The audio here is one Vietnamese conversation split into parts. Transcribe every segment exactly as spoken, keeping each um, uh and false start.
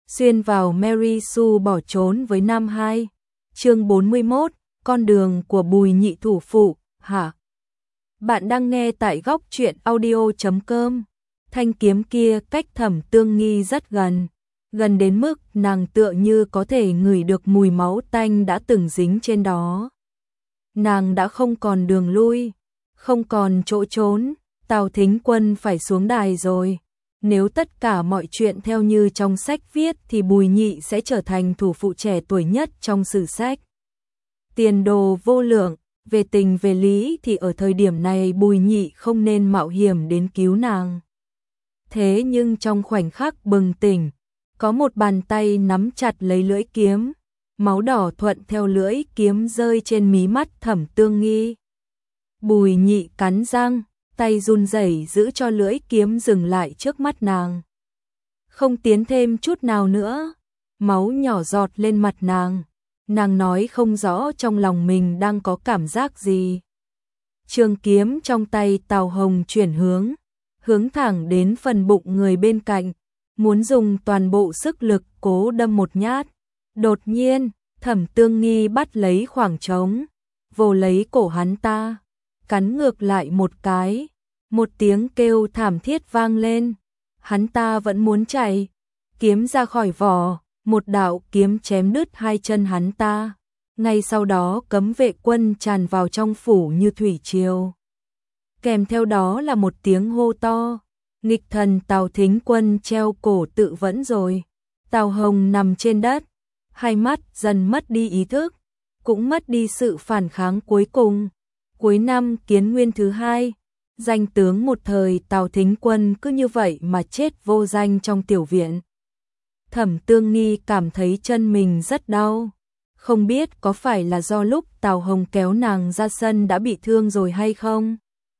xuyên vào Mary Sue bỏ trốn với Nam Hai. Chương bốn mươi mốt, con đường của Bùi Nhị thủ phụ, hả? Bạn đang nghe tại góc truyện audio chấm com. Thanh kiếm kia cách Thẩm Tương Nghi rất gần, gần đến mức nàng tựa như có thể ngửi được mùi máu tanh đã từng dính trên đó. Nàng đã không còn đường lui, không còn chỗ trốn, Tào Thính Quân phải xuống đài rồi. Nếu tất cả mọi chuyện theo như trong sách viết thì Bùi Nhị sẽ trở thành thủ phụ trẻ tuổi nhất trong sử sách. Tiền đồ vô lượng, về tình về lý thì ở thời điểm này Bùi Nhị không nên mạo hiểm đến cứu nàng. Thế nhưng trong khoảnh khắc bừng tỉnh, có một bàn tay nắm chặt lấy lưỡi kiếm, máu đỏ thuận theo lưỡi kiếm rơi trên mí mắt Thẩm Tương Nghi. Bùi Nhị cắn răng, tay run rẩy giữ cho lưỡi kiếm dừng lại trước mắt nàng. Không tiến thêm chút nào nữa, máu nhỏ giọt lên mặt nàng. Nàng nói không rõ trong lòng mình đang có cảm giác gì. Trường kiếm trong tay Tào Hồng chuyển hướng, hướng thẳng đến phần bụng người bên cạnh, muốn dùng toàn bộ sức lực cố đâm một nhát. Đột nhiên, Thẩm Tương Nghi bắt lấy khoảng trống, vồ lấy cổ hắn ta, cắn ngược lại một cái, một tiếng kêu thảm thiết vang lên. Hắn ta vẫn muốn chạy, kiếm ra khỏi vỏ, một đạo kiếm chém đứt hai chân hắn ta. Ngay sau đó cấm vệ quân tràn vào trong phủ như thủy triều. Kèm theo đó là một tiếng hô to, nghịch thần Tào Thính Quân treo cổ tự vẫn rồi. Tào Hồng nằm trên đất, hai mắt dần mất đi ý thức, cũng mất đi sự phản kháng cuối cùng. Cuối năm Kiến Nguyên thứ hai, danh tướng một thời Tào Thính Quân cứ như vậy mà chết vô danh trong tiểu viện. Thẩm Tương Nghi cảm thấy chân mình rất đau, không biết có phải là do lúc Tào Hồng kéo nàng ra sân đã bị thương rồi hay không.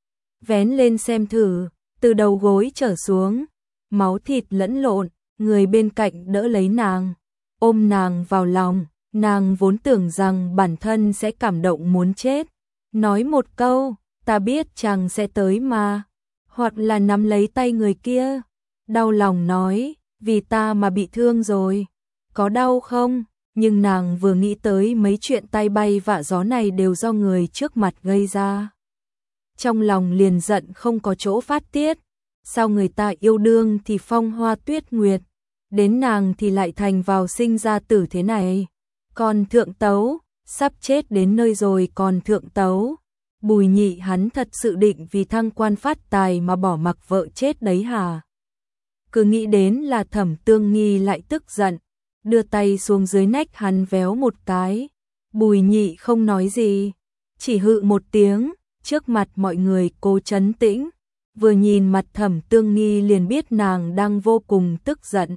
Vén lên xem thử, từ đầu gối trở xuống, máu thịt lẫn lộn, người bên cạnh đỡ lấy nàng, ôm nàng vào lòng. Nàng vốn tưởng rằng bản thân sẽ cảm động muốn chết, nói một câu, ta biết chàng sẽ tới mà, hoặc là nắm lấy tay người kia, đau lòng nói, vì ta mà bị thương rồi, có đau không? Nhưng nàng vừa nghĩ tới mấy chuyện tay bay vạ gió này đều do người trước mặt gây ra, trong lòng liền giận không có chỗ phát tiết. Sao người ta yêu đương thì phong hoa tuyết nguyệt, đến nàng thì lại thành vào sinh ra tử thế này, còn thượng tấu, sắp chết đến nơi rồi còn thượng tấu. Bùi Nhị hắn thật sự định vì thăng quan phát tài mà bỏ mặc vợ chết đấy hả? Cứ nghĩ đến là Thẩm Tương Nghi lại tức giận, đưa tay xuống dưới nách hắn véo một cái. Bùi Nhị không nói gì, chỉ hự một tiếng, trước mặt mọi người cố trấn tĩnh, vừa nhìn mặt Thẩm Tương Nghi liền biết nàng đang vô cùng tức giận.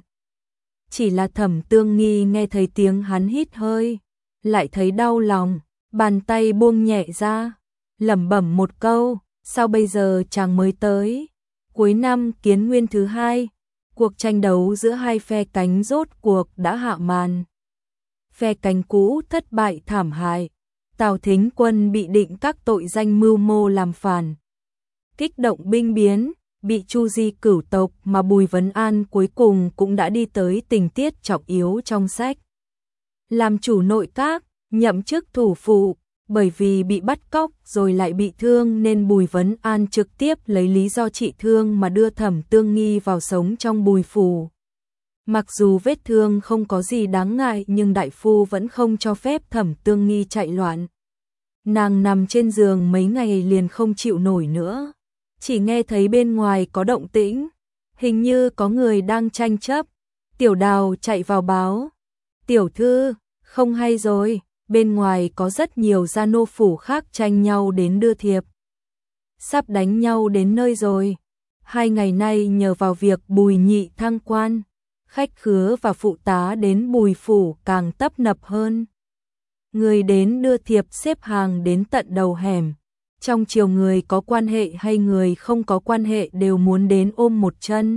Chỉ là Thẩm Tương Nghi nghe thấy tiếng hắn hít hơi, lại thấy đau lòng, bàn tay buông nhẹ ra, lẩm bẩm một câu, sao bây giờ chàng mới tới? Cuối năm Kiến Nguyên thứ hai, cuộc tranh đấu giữa hai phe cánh rốt cuộc đã hạ màn. Phe cánh cũ thất bại thảm hại, Tào Thính Quân bị định các tội danh mưu mô làm phản, kích động binh biến, bị chu di cửu tộc, mà Bùi Vấn An cuối cùng cũng đã đi tới tình tiết trọng yếu trong sách. Làm chủ nội các, nhậm chức thủ phụ, bởi vì bị bắt cóc rồi lại bị thương nên Bùi Vấn An trực tiếp lấy lý do trị thương mà đưa Thẩm Tương Nghi vào sống trong Bùi phủ. Mặc dù vết thương không có gì đáng ngại nhưng đại phu vẫn không cho phép Thẩm Tương Nghi chạy loạn. Nàng nằm trên giường mấy ngày liền không chịu nổi nữa, chỉ nghe thấy bên ngoài có động tĩnh, hình như có người đang tranh chấp. Tiểu Đào chạy vào báo, tiểu thư, không hay rồi, bên ngoài có rất nhiều gia nô phủ khác tranh nhau đến đưa thiệp. Sắp đánh nhau đến nơi rồi. Hai ngày nay nhờ vào việc Bùi Nhị thăng quan, khách khứa và phụ tá đến Bùi phủ càng tấp nập hơn. Người đến đưa thiệp xếp hàng đến tận đầu hẻm. Trong triều người có quan hệ hay người không có quan hệ đều muốn đến ôm một chân.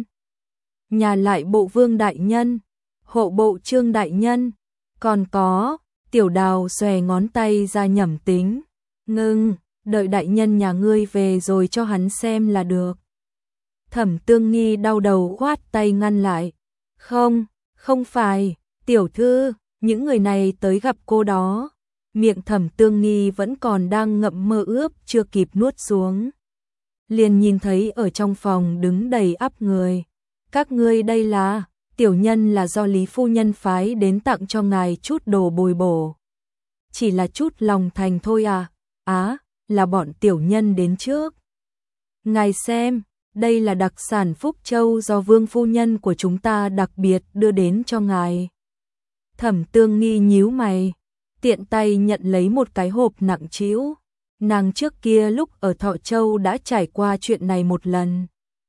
Nhà lại bộ vương đại nhân, hộ bộ trương đại nhân, còn có, Tiểu Đào xòe ngón tay ra nhẩm tính, ngưng, đợi đại nhân nhà ngươi về rồi cho hắn xem là được. Thẩm Tương Nghi đau đầu khoát tay ngăn lại, không, Không phải, tiểu thư, những người này tới gặp cô đó. Miệng Thẩm Tương Nghi vẫn còn đang ngậm mơ ướp chưa kịp nuốt xuống. Liền nhìn thấy ở trong phòng đứng đầy ắp người. Các ngươi đây là, tiểu nhân là do Lý phu nhân phái đến tặng cho ngài chút đồ bồi bổ. Chỉ là chút lòng thành thôi à, á, là bọn tiểu nhân đến trước. Ngài xem, đây là đặc sản Phúc Châu do vương phu nhân của chúng ta đặc biệt đưa đến cho ngài. Thẩm Tương Nghi nhíu mày, tiện tay nhận lấy một cái hộp nặng trĩu. Nàng trước kia lúc ở Thọ Châu đã trải qua chuyện này một lần.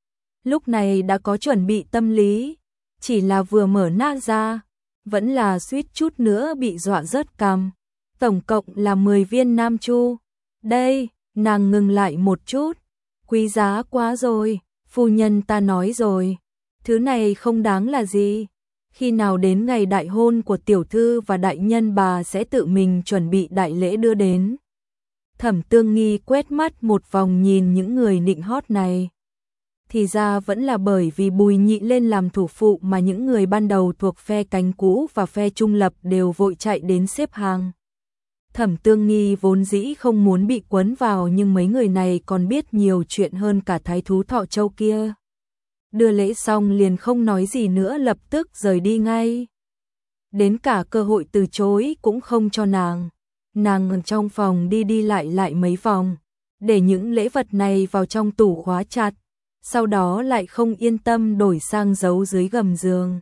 Lúc này đã có chuẩn bị tâm lý, chỉ là vừa mở nát ra, vẫn là suýt chút nữa bị dọa rớt cằm. Tổng cộng là mười viên nam chu. Đây, nàng ngừng lại một chút, quý giá quá rồi, phu nhân ta nói rồi, thứ này không đáng là gì. Khi nào đến ngày đại hôn của tiểu thư và đại nhân bà sẽ tự mình chuẩn bị đại lễ đưa đến. Thẩm Tương Nghi quét mắt một vòng nhìn những người nịnh hót này. Thì ra vẫn là bởi vì Bùi Nhị lên làm thủ phụ mà những người ban đầu thuộc phe cánh cũ và phe trung lập đều vội chạy đến xếp hàng. Thẩm Tương Nghi vốn dĩ không muốn bị quấn vào nhưng mấy người này còn biết nhiều chuyện hơn cả thái thú Thọ Châu kia. Đưa lễ xong liền không nói gì nữa lập tức rời đi ngay. Đến cả cơ hội từ chối cũng không cho nàng. Nàng ở trong phòng đi đi lại lại mấy vòng, để những lễ vật này vào trong tủ khóa chặt, sau đó lại không yên tâm đổi sang giấu dưới gầm giường.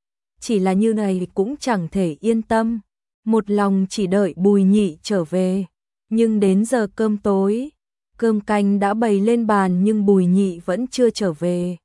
Chỉ là như này cũng chẳng thể yên tâm, một lòng chỉ đợi Bùi Nhị trở về. Nhưng đến giờ cơm tối, cơm canh đã bày lên bàn nhưng Bùi Nhị vẫn chưa trở về.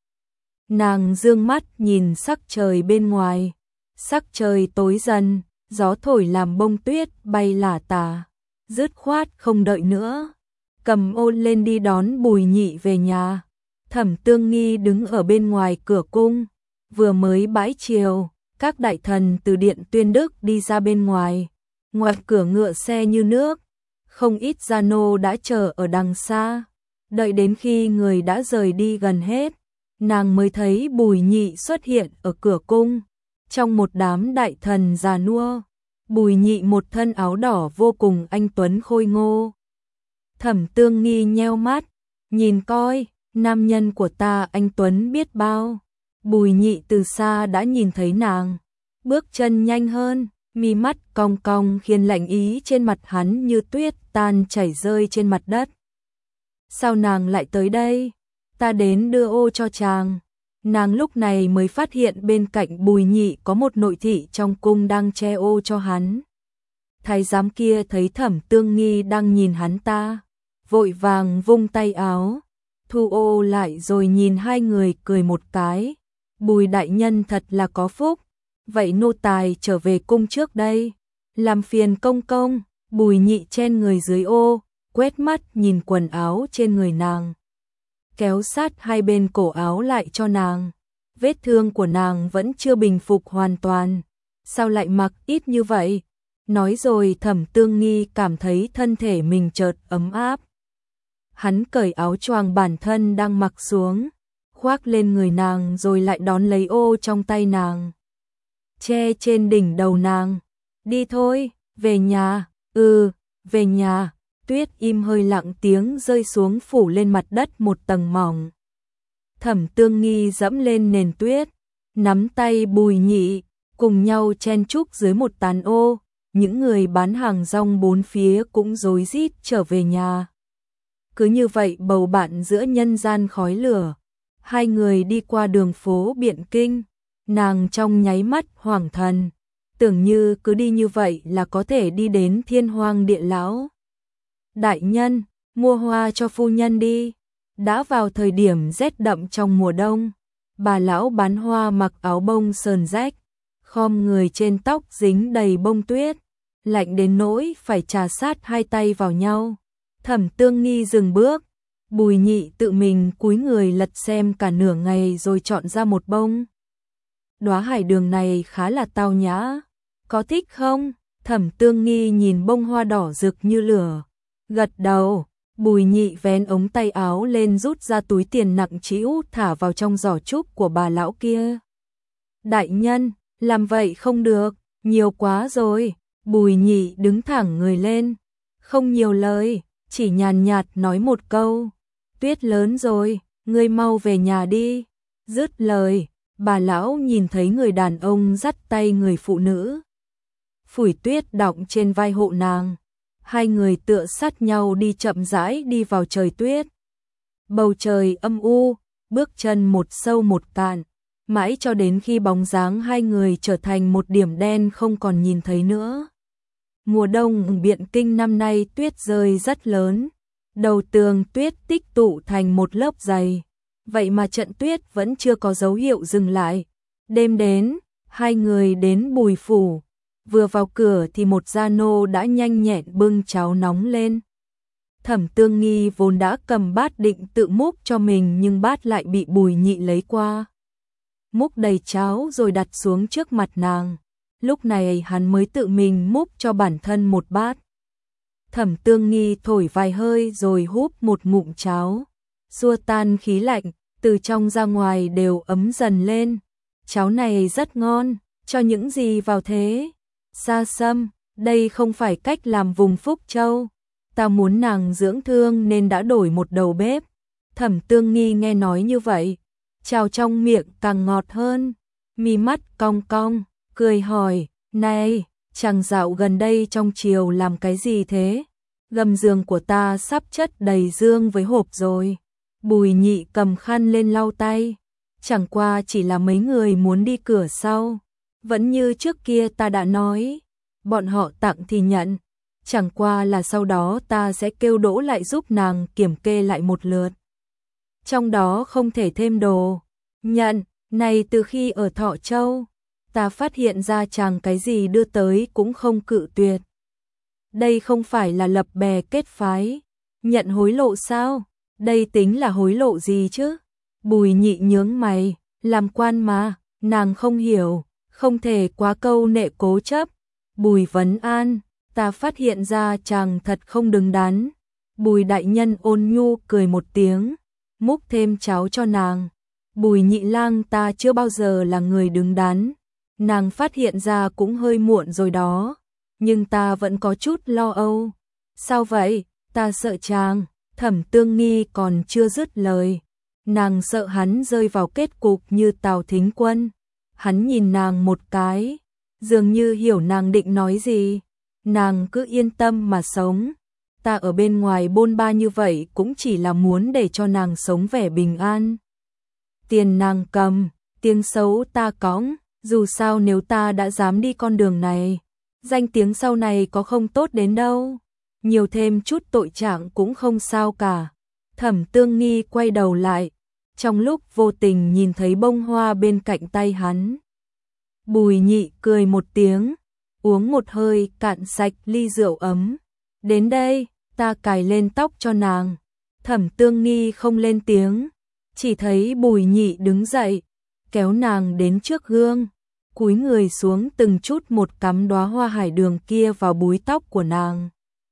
Nàng dương mắt nhìn sắc trời bên ngoài, sắc trời tối dần, gió thổi làm bông tuyết bay lả tả, dứt khoát không đợi nữa, cầm ô lên đi đón Bùi Nhị về nhà. Thẩm Tương Nghi đứng ở bên ngoài cửa cung, vừa mới bãi chiều, các đại thần từ điện Tuyên Đức đi ra bên ngoài, ngoài cửa ngựa xe như nước, không ít gia nô đã chờ ở đằng xa, đợi đến khi người đã rời đi gần hết, nàng mới thấy Bùi Nhị xuất hiện ở cửa cung, trong một đám đại thần già nua. Bùi Nhị một thân áo đỏ vô cùng anh tuấn khôi ngô. Thẩm Tương Nghi nheo mắt, nhìn coi, nam nhân của ta anh tuấn biết bao. Bùi Nhị từ xa đã nhìn thấy nàng, bước chân nhanh hơn, mi mắt cong cong khiến lạnh ý trên mặt hắn như tuyết tan chảy rơi trên mặt đất. Sao nàng lại tới đây? Ta đến đưa ô cho chàng. Nàng lúc này mới phát hiện bên cạnh Bùi Nhị có một nội thị trong cung đang che ô cho hắn. Thái giám kia thấy Thẩm Tương Nghi đang nhìn hắn ta, vội vàng vung tay áo, thu ô lại rồi nhìn hai người cười một cái. Bùi đại nhân thật là có phúc, vậy nô tài trở về cung trước đây, làm phiền công công. Bùi Nhị chen người dưới ô, quét mắt nhìn quần áo trên người nàng, kéo sát hai bên cổ áo lại cho nàng. Vết thương của nàng vẫn chưa bình phục hoàn toàn, sao lại mặc ít như vậy? Nói rồi Thẩm Tương Nghi cảm thấy thân thể mình chợt ấm áp. Hắn cởi áo choàng bản thân đang mặc xuống, khoác lên người nàng rồi lại đón lấy ô trong tay nàng, che trên đỉnh đầu nàng. Đi thôi, về nhà. Ừ, về nhà. Tuyết im hơi lặng tiếng rơi xuống phủ lên mặt đất một tầng mỏng. Thẩm Tương Nghi dẫm lên nền tuyết, nắm tay Bùi Nhị, cùng nhau chen chúc dưới một tán ô. Những người bán hàng rong bốn phía cũng rối rít trở về nhà. Cứ như vậy bầu bạn giữa nhân gian khói lửa. Hai người đi qua đường phố Biện Kinh, nàng trong nháy mắt hoảng thần, tưởng như cứ đi như vậy là có thể đi đến Thiên Hoang Địa Lão. Đại nhân, mua hoa cho phu nhân đi. Đã vào thời điểm rét đậm trong mùa đông, bà lão bán hoa mặc áo bông sờn rách, khom người trên tóc dính đầy bông tuyết, lạnh đến nỗi phải trà sát hai tay vào nhau. Thẩm Tương Nghi dừng bước, Bùi Nhị tự mình cúi người lật xem cả nửa ngày rồi chọn ra một bông. Đóa hải đường này khá là tao nhã, có thích không? Thẩm Tương Nghi nhìn bông hoa đỏ rực như lửa, gật đầu. Bùi Nhị vén ống tay áo lên rút ra túi tiền nặng trĩu thả vào trong giỏ trúc của bà lão kia. Đại nhân, làm vậy không được, nhiều quá rồi. Bùi Nhị đứng thẳng người lên, không nhiều lời, chỉ nhàn nhạt nói một câu, tuyết lớn rồi, ngươi mau về nhà đi. Dứt lời, bà lão nhìn thấy người đàn ông dắt tay người phụ nữ, phủi tuyết đọng trên vai hộ nàng. Hai người tựa sát nhau đi chậm rãi đi vào trời tuyết. Bầu trời âm u, bước chân một sâu một cạn, mãi cho đến khi bóng dáng hai người trở thành một điểm đen không còn nhìn thấy nữa. Mùa đông ở Biện Kinh năm nay tuyết rơi rất lớn, đầu tường tuyết tích tụ thành một lớp dày, vậy mà trận tuyết vẫn chưa có dấu hiệu dừng lại. Đêm đến, hai người đến Bùi phủ, vừa vào cửa thì một gia nô đã nhanh nhẹn bưng cháo nóng lên. Thẩm Tương Nghi vốn đã cầm bát định tự múc cho mình nhưng bát lại bị Bùi Nhị lấy qua. Múc đầy cháo rồi đặt xuống trước mặt nàng. Lúc này hắn mới tự mình múc cho bản thân một bát. Thẩm Tương Nghi thổi vài hơi rồi húp một ngụm cháo, xua tan khí lạnh, từ trong ra ngoài đều ấm dần lên. Cháo này rất ngon, cho những gì vào thế? Sa Sâm, đây không phải cách làm vùng Phúc Châu. Ta muốn nàng dưỡng thương nên đã đổi một đầu bếp. Thẩm Tương Nghi nghe nói như vậy, chào trong miệng càng ngọt hơn, mi mắt cong cong, cười hỏi, này, chàng dạo gần đây trong triều làm cái gì thế? Gầm giường của ta sắp chất đầy dương với hộp rồi. Bùi Nhị cầm khăn lên lau tay, chẳng qua chỉ là mấy người muốn đi cửa sau. Vẫn như trước kia ta đã nói, bọn họ tặng thì nhận, chẳng qua là sau đó ta sẽ kêu Đỗ lại giúp nàng kiểm kê lại một lượt. Trong đó không thể thêm đồ. Nhận, này từ khi ở Thọ Châu, ta phát hiện ra chàng cái gì đưa tới cũng không cự tuyệt. Đây không phải là lập bè kết phái, nhận hối lộ sao? Đây tính là hối lộ gì chứ? Bùi Nhị nhướng mày, làm quan mà, nàng không hiểu, không thể quá câu nệ cố chấp. Bùi Vấn An, ta phát hiện ra chàng thật không đứng đắn. Bùi đại nhân ôn nhu cười một tiếng, múc thêm cháo cho nàng. Bùi Nhị lang ta chưa bao giờ là người đứng đắn. Nàng phát hiện ra cũng hơi muộn rồi đó, nhưng ta vẫn có chút lo âu. Sao vậy? Ta sợ chàng. Thẩm Tương Nghi còn chưa dứt lời, nàng sợ hắn rơi vào kết cục như Tào Thính Quân. Hắn nhìn nàng một cái, dường như hiểu nàng định nói gì. Nàng cứ yên tâm mà sống, ta ở bên ngoài bôn ba như vậy cũng chỉ là muốn để cho nàng sống vẻ bình an. Tiền nàng cầm, tiếng xấu ta cõng, dù sao nếu ta đã dám đi con đường này, danh tiếng sau này có không tốt đến đâu. Nhiều thêm chút tội trạng cũng không sao cả. Thẩm Tương Nghi quay đầu lại, trong lúc vô tình nhìn thấy bông hoa bên cạnh tay hắn. Bùi Nhị cười một tiếng, uống một hơi cạn sạch ly rượu ấm. Đến đây, ta cài lên tóc cho nàng. Thẩm Tương Nghi không lên tiếng, chỉ thấy Bùi Nhị đứng dậy, kéo nàng đến trước gương, cúi người xuống từng chút một cắm đóa hoa hải đường kia vào búi tóc của nàng.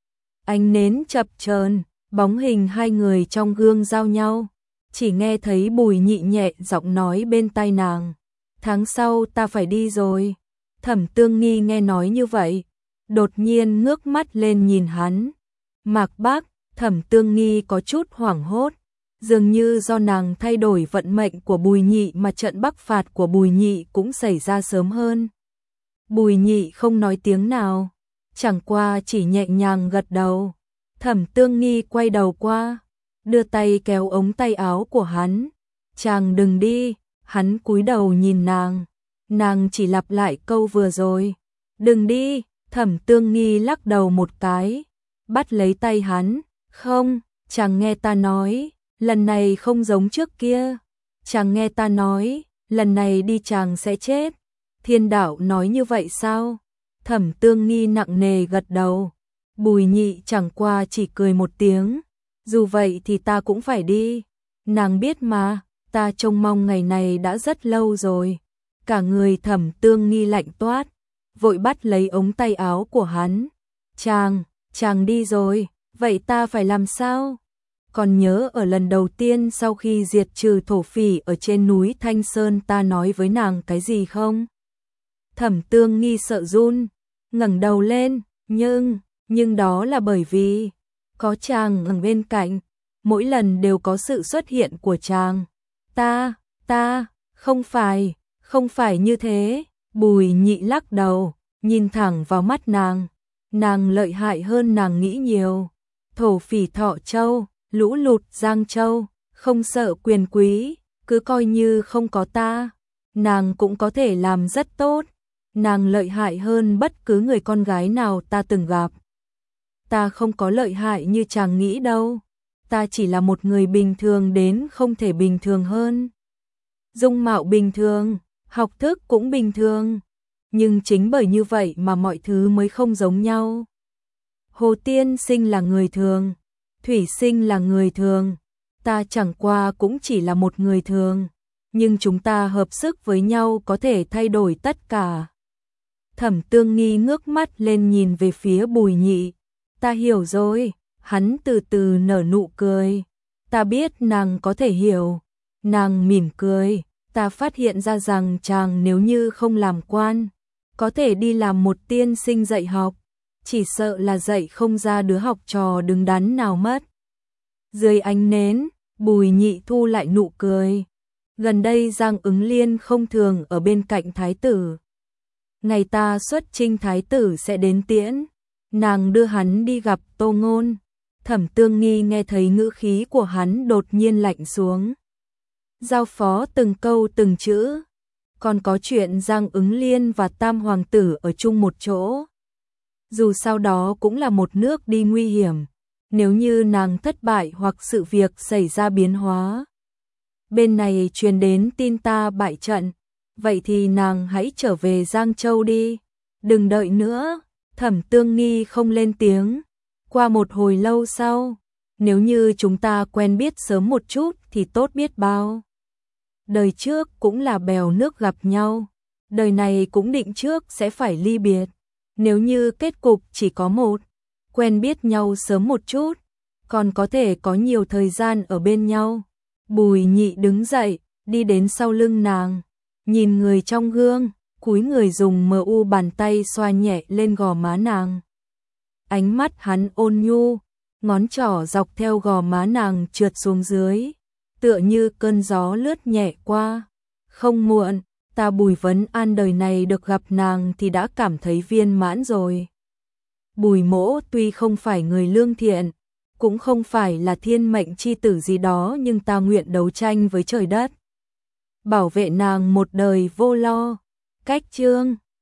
Ánh nến chập chờn, bóng hình hai người trong gương giao nhau, chỉ nghe thấy Bùi Nhị nhẹ giọng nói bên tai nàng, tháng sau ta phải đi rồi. Thẩm Tương Nghi nghe nói như vậy, đột nhiên ngước mắt lên nhìn hắn. Mạc Bác, Thẩm Tương Nghi có chút hoảng hốt, dường như do nàng thay đổi vận mệnh của Bùi Nhị mà trận bắc phạt của Bùi Nhị cũng xảy ra sớm hơn. Bùi Nhị không nói tiếng nào, chẳng qua chỉ nhẹ nhàng gật đầu. Thẩm Tương Nghi quay đầu qua, đưa tay kéo ống tay áo của hắn. Chàng đừng đi. Hắn cúi đầu nhìn nàng, nàng chỉ lặp lại câu vừa rồi. Đừng đi. Thẩm Tương Nghi lắc đầu một cái, bắt lấy tay hắn. Không, chàng nghe ta nói, lần này không giống trước kia. Chàng nghe ta nói, lần này đi chàng sẽ chết. Thiên đạo nói như vậy sao? Thẩm Tương Nghi nặng nề gật đầu. Bùi Nhị chẳng qua chỉ cười một tiếng. Dù vậy thì ta cũng phải đi. Nàng biết mà, ta trông mong ngày này đã rất lâu rồi. Cả người Thẩm Tương Nghi lạnh toát, vội bắt lấy ống tay áo của hắn. Chàng, chàng đi rồi, vậy ta phải làm sao? Còn nhớ ở lần đầu tiên sau khi diệt trừ thổ phỉ ở trên núi Thanh Sơn ta nói với nàng cái gì không? Thẩm Tương Nghi sợ run, ngẩng đầu lên, nhưng, nhưng đó là bởi vì có chàng ở bên cạnh, mỗi lần đều có sự xuất hiện của chàng. Ta, ta, không phải, không phải như thế. Bùi Nhị lắc đầu, nhìn thẳng vào mắt nàng. Nàng lợi hại hơn nàng nghĩ nhiều. Thổ phỉ Thọ Châu, lũ lụt Giang Châu, không sợ quyền quý, cứ coi như không có ta, nàng cũng có thể làm rất tốt. Nàng lợi hại hơn bất cứ người con gái nào ta từng gặp. Ta không có lợi hại như chàng nghĩ đâu. Ta chỉ là một người bình thường đến không thể bình thường hơn. Dung mạo bình thường, học thức cũng bình thường. Nhưng chính bởi như vậy mà mọi thứ mới không giống nhau. Hồ Tiên Sinh là người thường, Thủy Sinh là người thường, ta chẳng qua cũng chỉ là một người thường, nhưng chúng ta hợp sức với nhau có thể thay đổi tất cả. Thẩm Tương Nghi ngước mắt lên nhìn về phía Bùi Nhị. Ta hiểu rồi, hắn từ từ nở nụ cười. Ta biết nàng có thể hiểu. Nàng mỉm cười, ta phát hiện ra rằng chàng nếu như không làm quan, có thể đi làm một tiên sinh dạy học, chỉ sợ là dạy không ra đứa học trò đứng đắn nào mất. Dưới ánh nến, Bùi Nhị thu lại nụ cười. Gần đây Giang Ứng Liên không thường ở bên cạnh thái tử. Ngày ta xuất chinh thái tử sẽ đến tiễn, nàng đưa hắn đi gặp Tô Ngôn. Thẩm Tương Nghi nghe thấy ngữ khí của hắn đột nhiên lạnh xuống. Giao phó từng câu từng chữ. Còn có chuyện Giang Ứng Liên và Tam Hoàng tử ở chung một chỗ. Dù sau đó cũng là một nước đi nguy hiểm. Nếu như nàng thất bại hoặc sự việc xảy ra biến hóa, bên này truyền đến tin ta bại trận, vậy thì nàng hãy trở về Giang Châu đi. Đừng đợi nữa. Thẩm Tương Nghi không lên tiếng. Qua một hồi lâu sau, nếu như chúng ta quen biết sớm một chút thì tốt biết bao. Đời trước cũng là bèo nước gặp nhau, đời này cũng định trước sẽ phải ly biệt. Nếu như kết cục chỉ có một, quen biết nhau sớm một chút, còn có thể có nhiều thời gian ở bên nhau. Bùi Nhị đứng dậy, đi đến sau lưng nàng, nhìn người trong gương, cúi người dùng mờ u bàn tay xoa nhẹ lên gò má nàng. Ánh mắt hắn ôn nhu, ngón trỏ dọc theo gò má nàng trượt xuống dưới, tựa như cơn gió lướt nhẹ qua. Không muộn, ta Bùi Vấn An đời này được gặp nàng thì đã cảm thấy viên mãn rồi. Bùi Mỗ tuy không phải người lương thiện, cũng không phải là thiên mệnh chi tử gì đó, nhưng ta nguyện đấu tranh với trời đất, bảo vệ nàng một đời vô lo. Cách chương